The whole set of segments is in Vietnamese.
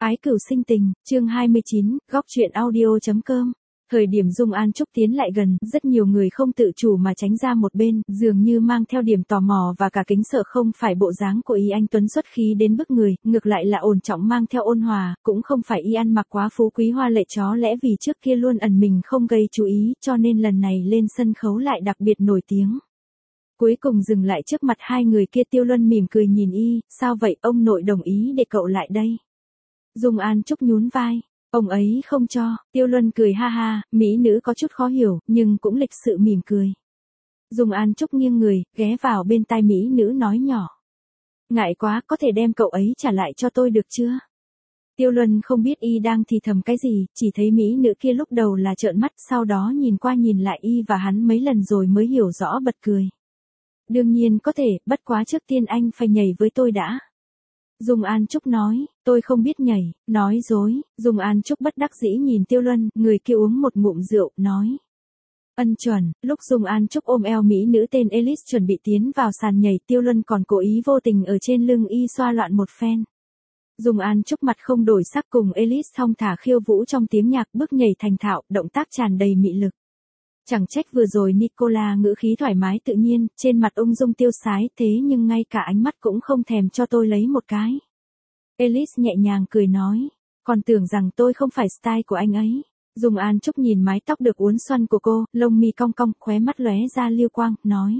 Ái cửu sinh tình, chương 29, góc truyện audio.com. Thời điểm Dung An Trúc tiến lại gần, rất nhiều người không tự chủ mà tránh ra một bên, dường như mang theo điểm tò mò và cả kính sợ. Không phải bộ dáng của y anh tuấn xuất khí đến bức người, ngược lại là ổn trọng mang theo ôn hòa, cũng không phải y ăn mặc quá phú quý hoa lệ chó lẽ vì trước kia luôn ẩn mình không gây chú ý, cho nên lần này lên sân khấu lại đặc biệt nổi tiếng. Cuối cùng dừng lại trước mặt hai người kia. Tiêu Luân mỉm cười nhìn y, sao vậy, ông nội đồng ý để cậu lại đây. Dung An Trúc nhún vai, ông ấy không cho. Tiêu Luân cười ha ha, mỹ nữ có chút khó hiểu, nhưng cũng lịch sự mỉm cười. Dung An Trúc nghiêng người, ghé vào bên tai mỹ nữ nói nhỏ. Ngại quá, có thể đem cậu ấy trả lại cho tôi được chưa? Tiêu Luân không biết y đang thì thầm cái gì, chỉ thấy mỹ nữ kia lúc đầu là trợn mắt, sau đó nhìn qua nhìn lại y và hắn mấy lần rồi mới hiểu rõ, bật cười. Đương nhiên có thể, bất quá trước tiên anh phải nhảy với tôi đã. Dung An Trúc nói, tôi không biết nhảy, nói dối. Dung An Trúc bất đắc dĩ nhìn Tiêu Luân, người kia uống một ngụm rượu, nói. Ân chuẩn. Lúc Dung An Trúc ôm eo mỹ nữ tên Elise chuẩn bị tiến vào sàn nhảy, Tiêu Luân còn cố ý vô tình ở trên lưng y xoa loạn một phen. Dung An Trúc mặt không đổi sắc cùng Elise thong thả khiêu vũ trong tiếng nhạc, bước nhảy thành thạo, động tác tràn đầy mị lực. Chẳng trách vừa rồi Nicola ngữ khí thoải mái tự nhiên, trên mặt ung dung tiêu sái, thế nhưng ngay cả ánh mắt cũng không thèm cho tôi lấy một cái. Elise nhẹ nhàng cười nói, còn tưởng rằng tôi không phải style của anh ấy. Dung An Trúc nhìn mái tóc được uốn xoăn của cô, lông mi cong cong, khóe mắt lóe ra lưu quang, nói.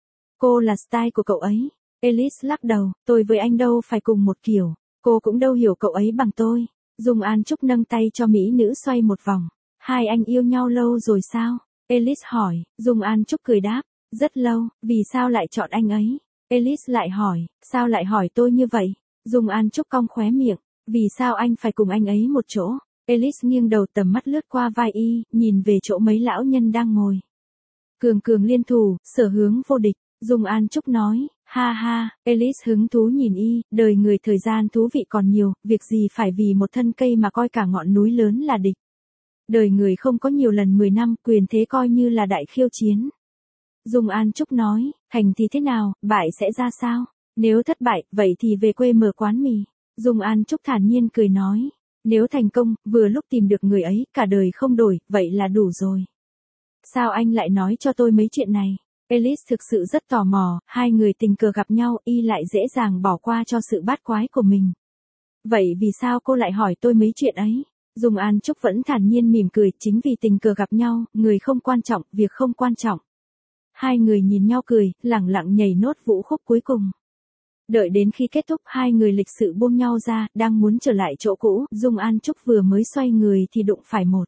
Cô là style của cậu ấy. Elise lắc đầu, tôi với anh đâu phải cùng một kiểu, cô cũng đâu hiểu cậu ấy bằng tôi. Dung An Trúc nâng tay cho mỹ nữ xoay một vòng. Hai anh yêu nhau lâu rồi sao? Elise hỏi. Dung An Trúc cười đáp, rất lâu, vì sao lại chọn anh ấy? Elise lại hỏi, sao lại hỏi tôi như vậy? Dung An Trúc cong khóe miệng, vì sao anh phải cùng anh ấy một chỗ? Elise nghiêng đầu, tầm mắt lướt qua vai y, nhìn về chỗ mấy lão nhân đang ngồi. Cường cường liên thủ, sở hướng vô địch. Dung An Trúc nói, ha ha. Elise hứng thú nhìn y, đời người thời gian thú vị còn nhiều, việc gì phải vì một thân cây mà coi cả ngọn núi lớn là địch. Đời người không có nhiều lần 10 năm, quyền thế coi như là đại khiêu chiến. Dung An Trúc nói, thành thì thế nào, bại sẽ ra sao? Nếu thất bại, vậy thì về quê mở quán mì. Dung An Trúc thản nhiên cười nói, nếu thành công, vừa lúc tìm được người ấy, cả đời không đổi, vậy là đủ rồi. Sao anh lại nói cho tôi mấy chuyện này? Elise thực sự rất tò mò, hai người tình cờ gặp nhau, y lại dễ dàng bỏ qua cho sự bát quái của mình. Vậy vì sao cô lại hỏi tôi mấy chuyện ấy? Dung An Trúc vẫn thản nhiên mỉm cười, chính vì tình cờ gặp nhau, người không quan trọng, việc không quan trọng. Hai người nhìn nhau cười, lẳng lặng nhảy nốt vũ khúc cuối cùng. Đợi đến khi kết thúc, hai người lịch sự buông nhau ra, đang muốn trở lại chỗ cũ, Dung An Trúc vừa mới xoay người thì đụng phải một.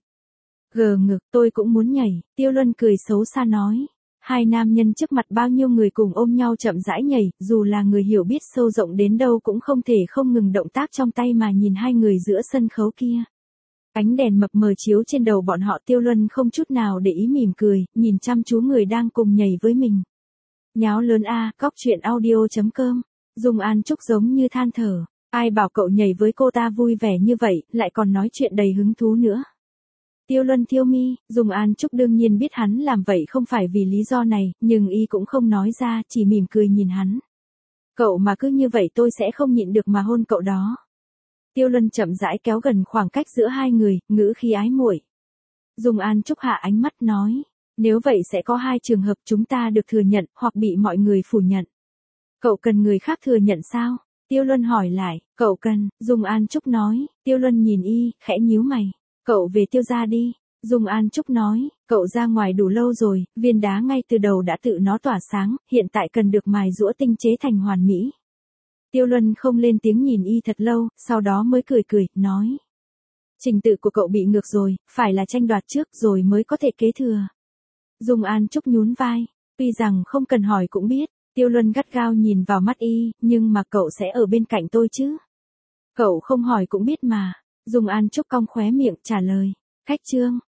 Gờ ngực, tôi cũng muốn nhảy. Tiêu Luân cười xấu xa nói. Hai nam nhân trước mặt bao nhiêu người cùng ôm nhau chậm rãi nhảy, dù là người hiểu biết sâu rộng đến đâu cũng không thể không ngừng động tác trong tay mà nhìn hai người giữa sân khấu kia. Ánh đèn mập mờ chiếu trên đầu bọn họ. Tiêu Luân không chút nào để ý mỉm cười, nhìn chăm chú người đang cùng nhảy với mình. Nháo lớn a, góc truyện audio.com. Dung An Trúc giống như than thở, ai bảo cậu nhảy với cô ta vui vẻ như vậy, lại còn nói chuyện đầy hứng thú nữa. Tiêu Luân thiêu mi. Dung An Trúc đương nhiên biết hắn làm vậy không phải vì lý do này, nhưng y cũng không nói ra, chỉ mỉm cười nhìn hắn. Cậu mà cứ như vậy tôi sẽ không nhịn được mà hôn cậu đó. Tiêu Luân chậm rãi kéo gần khoảng cách giữa hai người, ngữ khí ái muội. Dung An Trúc hạ ánh mắt nói, nếu vậy sẽ có hai trường hợp, chúng ta được thừa nhận, hoặc bị mọi người phủ nhận. Cậu cần người khác thừa nhận sao? Tiêu Luân hỏi lại, cậu cần. Dung An Trúc nói. Tiêu Luân nhìn y, khẽ nhíu mày. Cậu về Tiêu gia đi. Dung An Trúc nói, cậu ra ngoài đủ lâu rồi, viên đá ngay từ đầu đã tự nó tỏa sáng, hiện tại cần được mài giũa tinh chế thành hoàn mỹ. Tiêu Luân không lên tiếng nhìn y thật lâu, sau đó mới cười cười, nói. Trình tự của cậu bị ngược rồi, phải là tranh đoạt trước rồi mới có thể kế thừa. Dung An Trúc nhún vai, tuy rằng không cần hỏi cũng biết. Tiêu Luân gắt gao nhìn vào mắt y, nhưng mà cậu sẽ ở bên cạnh tôi chứ? Cậu không hỏi cũng biết mà. Dung An Trúc cong khóe miệng trả lời. Khách trương.